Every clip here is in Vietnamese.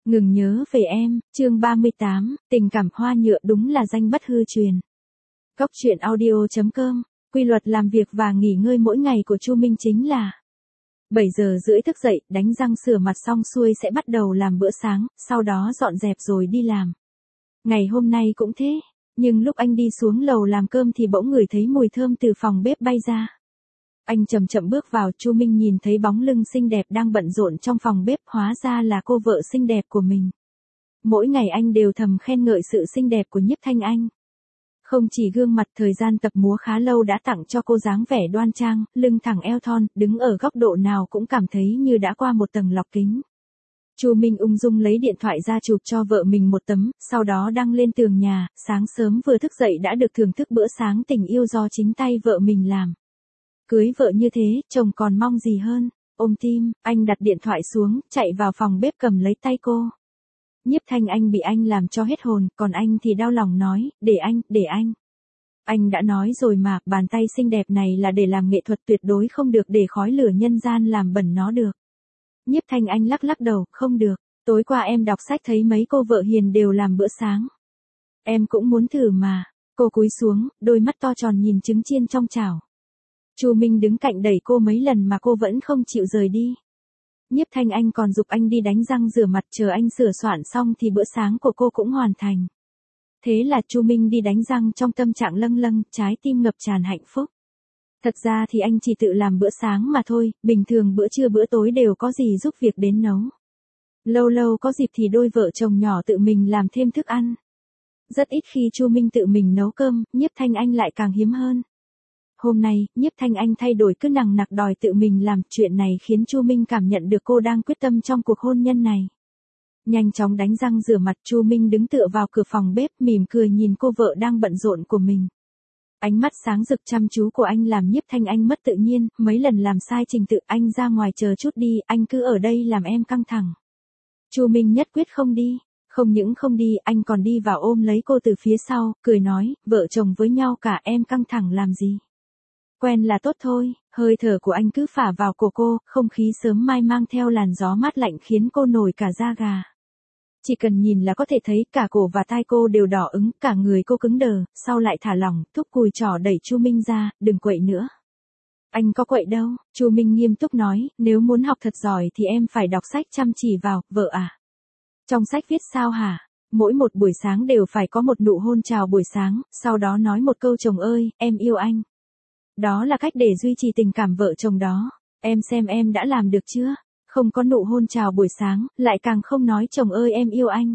Ngừng nhớ về em, chương 38, tình cảm hoa nhựa đúng là danh bất hư truyền. Góc truyện audio.com, quy luật làm việc và nghỉ ngơi mỗi ngày của Chu Minh chính là 7 giờ rưỡi thức dậy, đánh răng rửa mặt xong xuôi sẽ bắt đầu làm bữa sáng, sau đó dọn dẹp rồi đi làm. Ngày hôm nay cũng thế, nhưng lúc anh đi xuống lầu làm cơm thì bỗng ngửi thấy mùi thơm từ phòng bếp bay ra. Anh chậm chậm bước vào, Chu Minh nhìn thấy bóng lưng xinh đẹp đang bận rộn trong phòng bếp, hóa ra là cô vợ xinh đẹp của mình. Mỗi ngày anh đều thầm khen ngợi sự xinh đẹp của Nhiếp Thanh Anh. Không chỉ gương mặt, thời gian tập múa khá lâu đã tặng cho cô dáng vẻ đoan trang, lưng thẳng eo thon, đứng ở góc độ nào cũng cảm thấy như đã qua một tầng lọc kính. Chu Minh ung dung lấy điện thoại ra chụp cho vợ mình một tấm, sau đó đăng lên tường nhà, sáng sớm vừa thức dậy đã được thưởng thức bữa sáng tình yêu do chính tay vợ mình làm. Cưới vợ như thế, chồng còn mong gì hơn, ôm tim, anh đặt điện thoại xuống, chạy vào phòng bếp cầm lấy tay cô. Nhiếp Thanh Anh bị anh làm cho hết hồn, còn anh thì đau lòng nói, để anh. Anh đã nói rồi mà, bàn tay xinh đẹp này là để làm nghệ thuật, tuyệt đối không được để khói lửa nhân gian làm bẩn nó được. Nhiếp Thanh Anh lắc lắc đầu, không được, tối qua em đọc sách thấy mấy cô vợ hiền đều làm bữa sáng. Em cũng muốn thử mà, cô cúi xuống, đôi mắt to tròn nhìn trứng chiên trong chảo. Chu Minh đứng cạnh đẩy cô mấy lần mà cô vẫn không chịu rời đi. Nhiếp Thanh Anh còn giục anh đi đánh răng rửa mặt, chờ anh sửa soạn xong thì bữa sáng của cô cũng hoàn thành. Thế là Chu Minh đi đánh răng trong tâm trạng lâng lâng, trái tim ngập tràn hạnh phúc. Thật ra thì anh chỉ tự làm bữa sáng mà thôi, bình thường bữa trưa bữa tối đều có gì giúp việc đến nấu. Lâu lâu có dịp thì đôi vợ chồng nhỏ tự mình làm thêm thức ăn. Rất ít khi Chu Minh tự mình nấu cơm, Nhiếp Thanh Anh lại càng hiếm hơn. Hôm nay, Nhiếp Thanh Anh thay đổi, cứ nằng nặc đòi tự mình làm, chuyện này khiến Chu Minh cảm nhận được cô đang quyết tâm trong cuộc hôn nhân này. Nhanh chóng đánh răng rửa mặt, Chu Minh đứng tựa vào cửa phòng bếp, mỉm cười nhìn cô vợ đang bận rộn của mình. Ánh mắt sáng rực chăm chú của anh làm Nhiếp Thanh Anh mất tự nhiên, mấy lần làm sai trình tự, anh ra ngoài chờ chút đi, anh cứ ở đây làm em căng thẳng. Chu Minh nhất quyết không đi. Không những không đi, anh còn đi vào ôm lấy cô từ phía sau, cười nói, vợ chồng với nhau cả, em căng thẳng làm gì. Quen là tốt thôi, hơi thở của anh cứ phả vào cổ cô, không khí sớm mai mang theo làn gió mát lạnh khiến cô nổi cả da gà. Chỉ cần nhìn là có thể thấy cả cổ và tai cô đều đỏ ửng, cả người cô cứng đờ, sau lại thả lỏng, thúc cùi trỏ đẩy Chu Minh ra, đừng quậy nữa. Anh có quậy đâu, Chu Minh nghiêm túc nói, nếu muốn học thật giỏi thì em phải đọc sách chăm chỉ vào, vợ à. Trong sách viết sao hả? Mỗi một buổi sáng đều phải có một nụ hôn chào buổi sáng, sau đó nói một câu chồng ơi, em yêu anh. Đó là cách để duy trì tình cảm vợ chồng đó. Em xem em đã làm được chưa? Không có nụ hôn chào buổi sáng, lại càng không nói chồng ơi em yêu anh.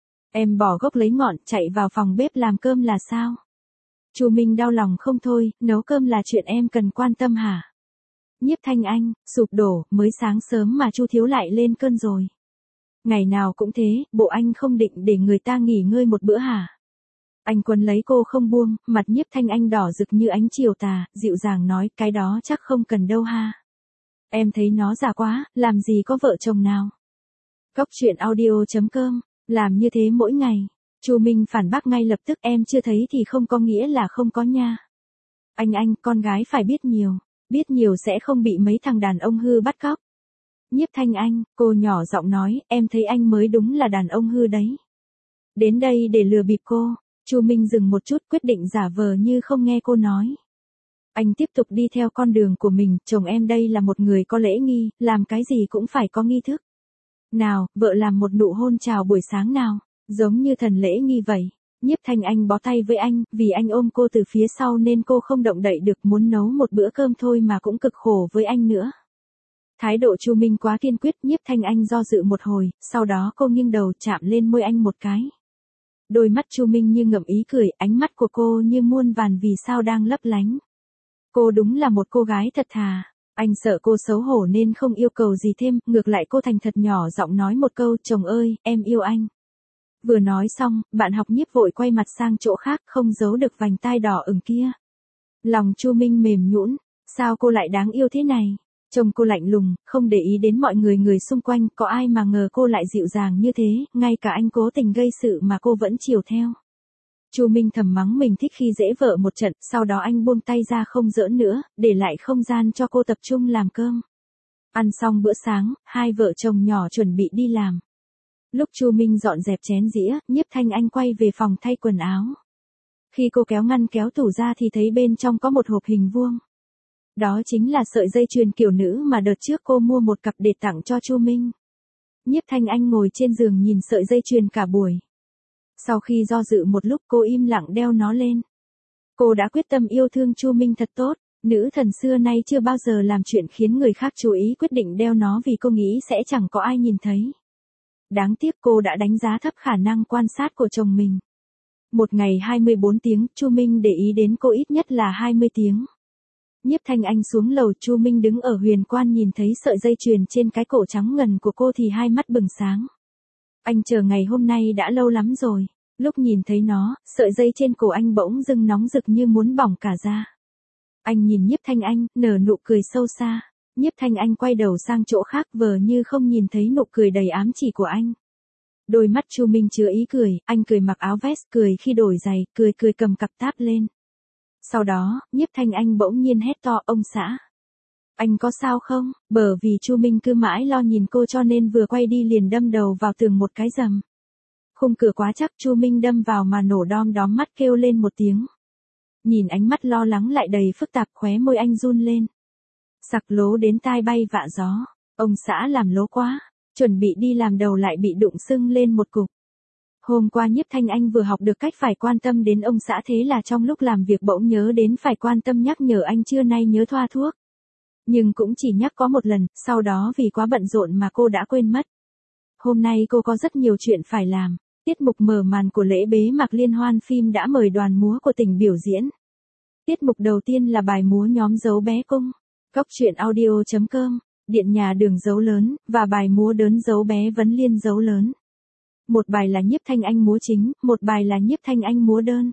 Em bỏ gốc lấy ngọn, chạy vào phòng bếp làm cơm là sao? Chu Minh đau lòng không thôi, nấu cơm là chuyện em cần quan tâm hả? Nhiếp Thanh Anh, sụp đổ, mới sáng sớm mà Chu thiếu lại lên cơn rồi. Ngày nào cũng thế, bộ anh không định để người ta nghỉ ngơi một bữa hả? Anh quấn lấy cô không buông, mặt Nhiếp Thanh Anh đỏ rực như ánh chiều tà, dịu dàng nói, cái đó chắc không cần đâu ha. Em thấy nó già quá, làm gì có vợ chồng nào. Góc truyện audio.com, làm như thế mỗi ngày. Chu Minh phản bác ngay lập tức, em chưa thấy thì không có nghĩa là không có nha. Anh, con gái phải biết nhiều sẽ không bị mấy thằng đàn ông hư bắt cóc. Nhiếp Thanh Anh, cô nhỏ giọng nói, em thấy anh mới đúng là đàn ông hư đấy. Đến đây để lừa bịp cô. Chu Minh dừng một chút, quyết định giả vờ như không nghe cô nói. Anh tiếp tục đi theo con đường của mình, chồng em đây là một người có lễ nghi, làm cái gì cũng phải có nghi thức. Nào, vợ làm một nụ hôn chào buổi sáng nào, giống như thần lễ nghi vậy. Nhiếp Thanh Anh bó tay với anh, vì anh ôm cô từ phía sau nên cô không động đậy được, muốn nấu một bữa cơm thôi mà cũng cực khổ với anh nữa. Thái độ Chu Minh quá kiên quyết, Nhiếp Thanh Anh do dự một hồi, sau đó cô nghiêng đầu chạm lên môi anh một cái. Đôi mắt Chu Minh như ngậm ý cười, ánh mắt của cô như muôn vàn vì sao đang lấp lánh. Cô đúng là một cô gái thật thà. Anh sợ cô xấu hổ nên không yêu cầu gì thêm, ngược lại cô thành thật nhỏ giọng nói một câu, chồng ơi, em yêu anh. Vừa nói xong, bạn học Nhiếp vội quay mặt sang chỗ khác, không giấu được vành tai đỏ ửng kia. Lòng Chu Minh mềm nhũn, sao cô lại đáng yêu thế này? Chồng cô lạnh lùng, không để ý đến mọi người xung quanh, có ai mà ngờ cô lại dịu dàng như thế, ngay cả anh cố tình gây sự mà cô vẫn chiều theo. Chu Minh thầm mắng mình thích khi dễ vợ một trận, sau đó anh buông tay ra không giỡn nữa, để lại không gian cho cô tập trung làm cơm. Ăn xong bữa sáng, hai vợ chồng nhỏ chuẩn bị đi làm. Lúc Chu Minh dọn dẹp chén dĩa, Nhiếp Thanh Anh quay về phòng thay quần áo. Khi cô kéo ngăn kéo tủ ra thì thấy bên trong có một hộp hình vuông. Đó chính là sợi dây chuyền kiểu nữ mà đợt trước cô mua một cặp để tặng cho Chu Minh. Nhiếp Thanh Anh ngồi trên giường nhìn sợi dây chuyền cả buổi. Sau khi do dự một lúc cô im lặng đeo nó lên. Cô đã quyết tâm yêu thương Chu Minh thật tốt, nữ thần xưa nay chưa bao giờ làm chuyện khiến người khác chú ý, quyết định đeo nó vì cô nghĩ sẽ chẳng có ai nhìn thấy. Đáng tiếc cô đã đánh giá thấp khả năng quan sát của chồng mình. Một ngày 24 tiếng, Chu Minh để ý đến cô ít nhất là 20 tiếng. Nhiếp Thanh Anh xuống lầu, Chu Minh đứng ở huyền quan nhìn thấy sợi dây chuyền trên cái cổ trắng ngần của cô thì hai mắt bừng sáng. Anh chờ ngày hôm nay đã lâu lắm rồi. Lúc nhìn thấy nó, sợi dây trên cổ anh bỗng dưng nóng rực như muốn bỏng cả da. Anh nhìn Nhiếp Thanh Anh, nở nụ cười sâu xa. Nhiếp Thanh Anh quay đầu sang chỗ khác vờ như không nhìn thấy nụ cười đầy ám chỉ của anh. Đôi mắt Chu Minh chứa ý cười, anh cười mặc áo vest, cười khi đổi giày, cười cầm cặp táp lên. Sau đó, Nhiếp Thanh Anh bỗng nhiên hét to, ông xã. Anh có sao không? Bởi vì Chu Minh cứ mãi lo nhìn cô cho nên vừa quay đi liền đâm đầu vào tường một cái rầm. Khung cửa quá chắc, Chu Minh đâm vào mà nổ đom đóm, mắt kêu lên một tiếng. Nhìn ánh mắt lo lắng lại đầy phức tạp, khóe môi anh run lên. Sặc lố đến tai bay vạ gió. Ông xã làm lố quá. Chuẩn bị đi làm đầu lại bị đụng sưng lên một cục. Hôm qua Nhiếp Thanh Anh vừa học được cách phải quan tâm đến ông xã, thế là trong lúc làm việc bỗng nhớ đến phải quan tâm nhắc nhở anh trưa nay nhớ thoa thuốc. Nhưng cũng chỉ nhắc có một lần, sau đó vì quá bận rộn mà cô đã quên mất. Hôm nay cô có rất nhiều chuyện phải làm. Tiết mục mở màn của lễ bế mạc liên hoan phim đã mời đoàn múa của tỉnh biểu diễn. Tiết mục đầu tiên là bài múa nhóm Dấu Bé Cung. Cóc truyện audio.com, Điện Nhà Đường Dấu Lớn, và bài múa đớn Dấu Bé Vấn Liên Dấu Lớn. Một bài là Nhiếp Thanh Anh múa chính, một bài là Nhiếp Thanh Anh múa đơn.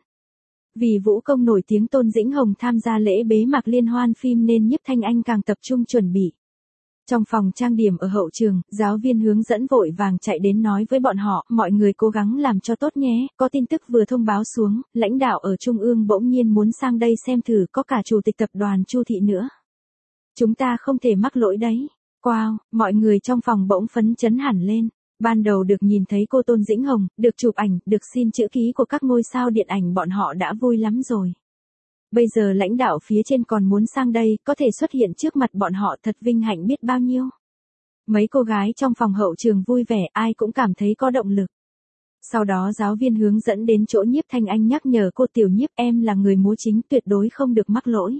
Vì vũ công nổi tiếng Tôn Dĩnh Hồng tham gia lễ bế mạc liên hoan phim nên Nhiếp Thanh Anh càng tập trung chuẩn bị. Trong phòng trang điểm ở hậu trường, giáo viên hướng dẫn vội vàng chạy đến nói với bọn họ, mọi người cố gắng làm cho tốt nhé, có tin tức vừa thông báo xuống, lãnh đạo ở Trung ương bỗng nhiên muốn sang đây xem thử, có cả chủ tịch tập đoàn Chu Thị nữa. Chúng ta không thể mắc lỗi đấy. Wow, mọi người trong phòng bỗng phấn chấn hẳn lên. Ban đầu được nhìn thấy cô Tôn Dĩnh Hồng, được chụp ảnh, được xin chữ ký của các ngôi sao điện ảnh, bọn họ đã vui lắm rồi. Bây giờ lãnh đạo phía trên còn muốn sang đây, có thể xuất hiện trước mặt bọn họ, thật vinh hạnh biết bao nhiêu. Mấy cô gái trong phòng hậu trường vui vẻ, ai cũng cảm thấy có động lực. Sau đó giáo viên hướng dẫn đến chỗ Nhiếp Thanh Anh nhắc nhở cô, Tiểu Nhiếp, em là người múa chính, tuyệt đối không được mắc lỗi.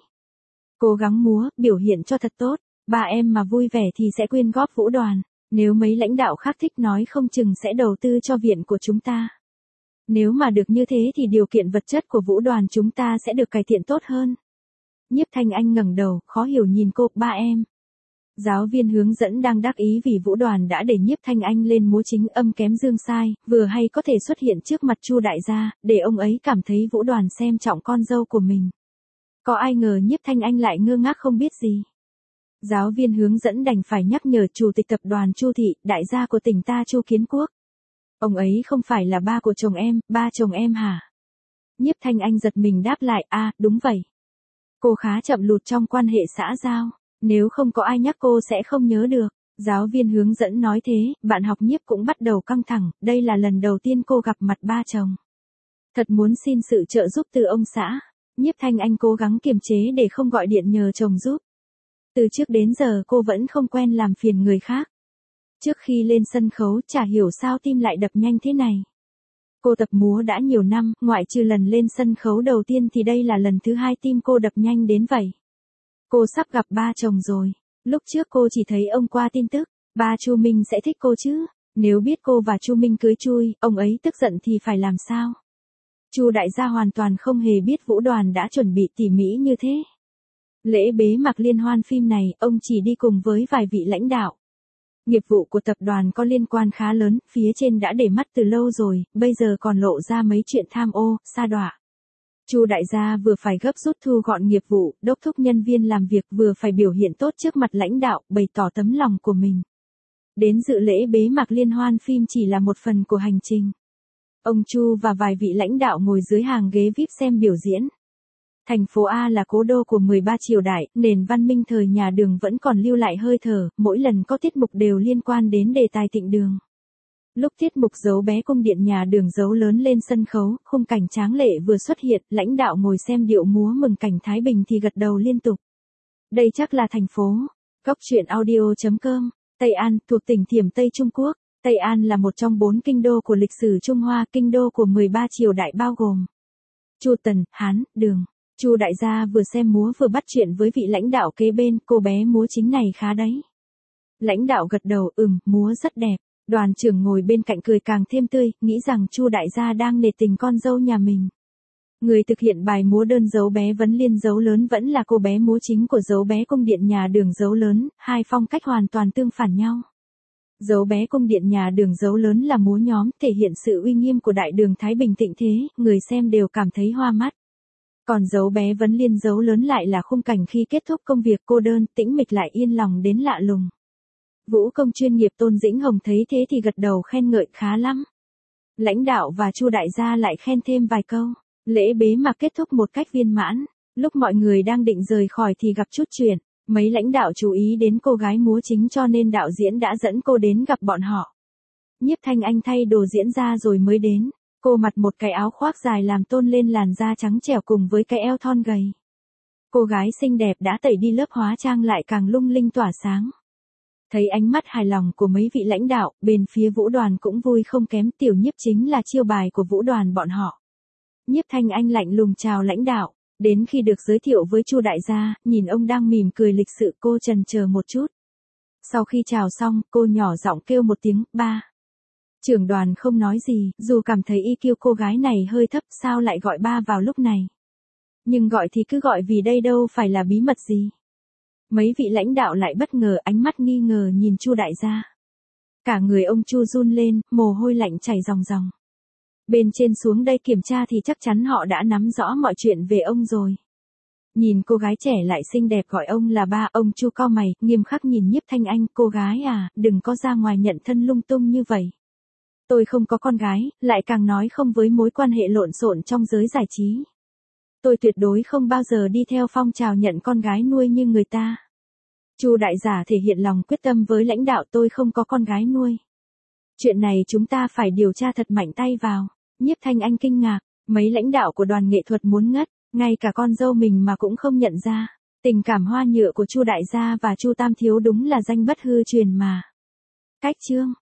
Cố gắng múa, biểu hiện cho thật tốt, ba em mà vui vẻ thì sẽ quyên góp vũ đoàn. Nếu mấy lãnh đạo khác thích nói không chừng sẽ đầu tư cho viện của chúng ta. Nếu mà được như thế thì điều kiện vật chất của vũ đoàn chúng ta sẽ được cải thiện tốt hơn. Nhiếp Thanh Anh ngẩng đầu, khó hiểu nhìn cô, ba em. Giáo viên hướng dẫn đang đắc ý vì vũ đoàn đã để Nhiếp Thanh Anh lên múa chính, âm kém dương sai, vừa hay có thể xuất hiện trước mặt Chu đại gia, để ông ấy cảm thấy vũ đoàn xem trọng con dâu của mình. Có ai ngờ Nhiếp Thanh Anh lại ngơ ngác không biết gì. Giáo viên hướng dẫn đành phải nhắc nhở chủ tịch tập đoàn Chu Thị, đại gia của tỉnh ta Chu Kiến Quốc. Ông ấy không phải là ba của chồng em, ba chồng em hả? Nhiếp Thanh Anh giật mình đáp lại, đúng vậy. Cô khá chậm lụt trong quan hệ xã giao, nếu không có ai nhắc cô sẽ không nhớ được. Giáo viên hướng dẫn nói thế, bạn học Nhiếp cũng bắt đầu căng thẳng, đây là lần đầu tiên cô gặp mặt ba chồng. Thật muốn xin sự trợ giúp từ ông xã. Nhiếp Thanh Anh cố gắng kiềm chế để không gọi điện nhờ chồng giúp. Từ trước đến giờ cô vẫn không quen làm phiền người khác. Trước khi lên sân khấu, chả hiểu sao tim lại đập nhanh thế này. Cô tập múa đã nhiều năm, ngoại trừ lần lên sân khấu đầu tiên thì đây là lần thứ hai tim cô đập nhanh đến vậy. Cô sắp gặp ba chồng rồi. Lúc trước cô chỉ thấy ông qua tin tức, ba Chu Minh sẽ thích cô chứ. Nếu biết cô và Chu Minh cưới chui, ông ấy tức giận thì phải làm sao? Chu đại gia hoàn toàn không hề biết vũ đoàn đã chuẩn bị tỉ mỉ như thế. Lễ bế mạc liên hoan phim này, ông chỉ đi cùng với vài vị lãnh đạo. Nghiệp vụ của tập đoàn có liên quan khá lớn, phía trên đã để mắt từ lâu rồi, bây giờ còn lộ ra mấy chuyện tham ô, sa đọa. Chu đại gia vừa phải gấp rút thu gọn nghiệp vụ, đốc thúc nhân viên làm việc, vừa phải biểu hiện tốt trước mặt lãnh đạo, bày tỏ tấm lòng của mình. Đến dự lễ bế mạc liên hoan phim chỉ là một phần của hành trình. Ông Chu và vài vị lãnh đạo ngồi dưới hàng ghế VIP xem biểu diễn. Thành phố A là cố đô của 13 triều đại, nền văn minh thời nhà Đường vẫn còn lưu lại hơi thở, mỗi lần có tiết mục đều liên quan đến đề tài Tịnh Đường. Lúc tiết mục Dấu bé cung điện nhà đường Dấu lớn lên sân khấu, khung cảnh tráng lệ vừa xuất hiện, lãnh đạo ngồi xem điệu múa mừng cảnh Thái Bình thì gật đầu liên tục. Đây chắc là thành phố. Góc truyện audio.com. Tây An, thuộc tỉnh Thiểm Tây Trung Quốc. Tây An là một trong 4 kinh đô của lịch sử Trung Hoa, kinh đô của 13 triều đại bao gồm Chu, Tần, Hán, Đường. Chu đại gia vừa xem múa vừa bắt chuyện với vị lãnh đạo kế bên, cô bé múa chính này khá đấy. Lãnh đạo gật đầu, múa rất đẹp. Đoàn trưởng ngồi bên cạnh cười càng thêm tươi, nghĩ rằng Chu đại gia đang nể tình con dâu nhà mình. Người thực hiện bài múa đơn Dấu bé Vấn Liên Dấu lớn vẫn là cô bé múa chính của Dấu bé cung điện nhà đường Dấu lớn, hai phong cách hoàn toàn tương phản nhau. Dấu bé cung điện nhà đường Dấu lớn là múa nhóm, thể hiện sự uy nghiêm của đại đường Thái Bình thịnh thế, người xem đều cảm thấy hoa mắt. Còn Dấu bé Vấn Liên Dấu lớn lại là khung cảnh khi kết thúc công việc cô đơn, tĩnh mịch lại yên lòng đến lạ lùng. Vũ công chuyên nghiệp Tôn Dĩnh Hồng thấy thế thì gật đầu khen ngợi khá lắm. Lãnh đạo và Chu đại gia lại khen thêm vài câu. Lễ bế mạc kết thúc một cách viên mãn. Lúc mọi người đang định rời khỏi thì gặp chút chuyện. Mấy lãnh đạo chú ý đến cô gái múa chính cho nên đạo diễn đã dẫn cô đến gặp bọn họ. Nhiếp Thanh Anh thay đồ diễn ra rồi mới đến. Cô mặc một cái áo khoác dài làm tôn lên làn da trắng trẻo cùng với cái eo thon gầy. Cô gái xinh đẹp đã tẩy đi lớp hóa trang lại càng lung linh tỏa sáng. Thấy ánh mắt hài lòng của mấy vị lãnh đạo, bên phía Vũ đoàn cũng vui không kém, tiểu Nhiếp chính là chiêu bài của Vũ đoàn bọn họ. Nhiếp Thanh Anh lạnh lùng chào lãnh đạo, đến khi được giới thiệu với Chu đại gia, nhìn ông đang mỉm cười lịch sự cô chần chờ một chút. Sau khi chào xong, cô nhỏ giọng kêu một tiếng, ba. Trưởng đoàn không nói gì, dù cảm thấy EQ cô gái này hơi thấp sao lại gọi ba vào lúc này. Nhưng gọi thì cứ gọi vì đây đâu phải là bí mật gì. Mấy vị lãnh đạo lại bất ngờ ánh mắt nghi ngờ nhìn Chu đại gia. Cả người ông Chu run lên, mồ hôi lạnh chảy ròng ròng. Bên trên xuống đây kiểm tra thì chắc chắn họ đã nắm rõ mọi chuyện về ông rồi. Nhìn cô gái trẻ lại xinh đẹp gọi ông là ba, ông Chu cau mày, nghiêm khắc nhìn Nhiếp Thanh Anh, cô gái à, đừng có ra ngoài nhận thân lung tung như vậy. Tôi không có con gái, lại càng nói không với mối quan hệ lộn xộn trong giới giải trí. Tôi tuyệt đối không bao giờ đi theo phong trào nhận con gái nuôi như người ta. Chu đại giả thể hiện lòng quyết tâm với lãnh đạo, tôi không có con gái nuôi. Chuyện này chúng ta phải điều tra thật mạnh tay vào. Nhiếp Thanh Anh kinh ngạc, mấy lãnh đạo của đoàn nghệ thuật muốn ngất, ngay cả con dâu mình mà cũng không nhận ra. Tình cảm hoa nhựa của Chu đại gia và Chu Tam thiếu đúng là danh bất hư truyền mà. Cách chương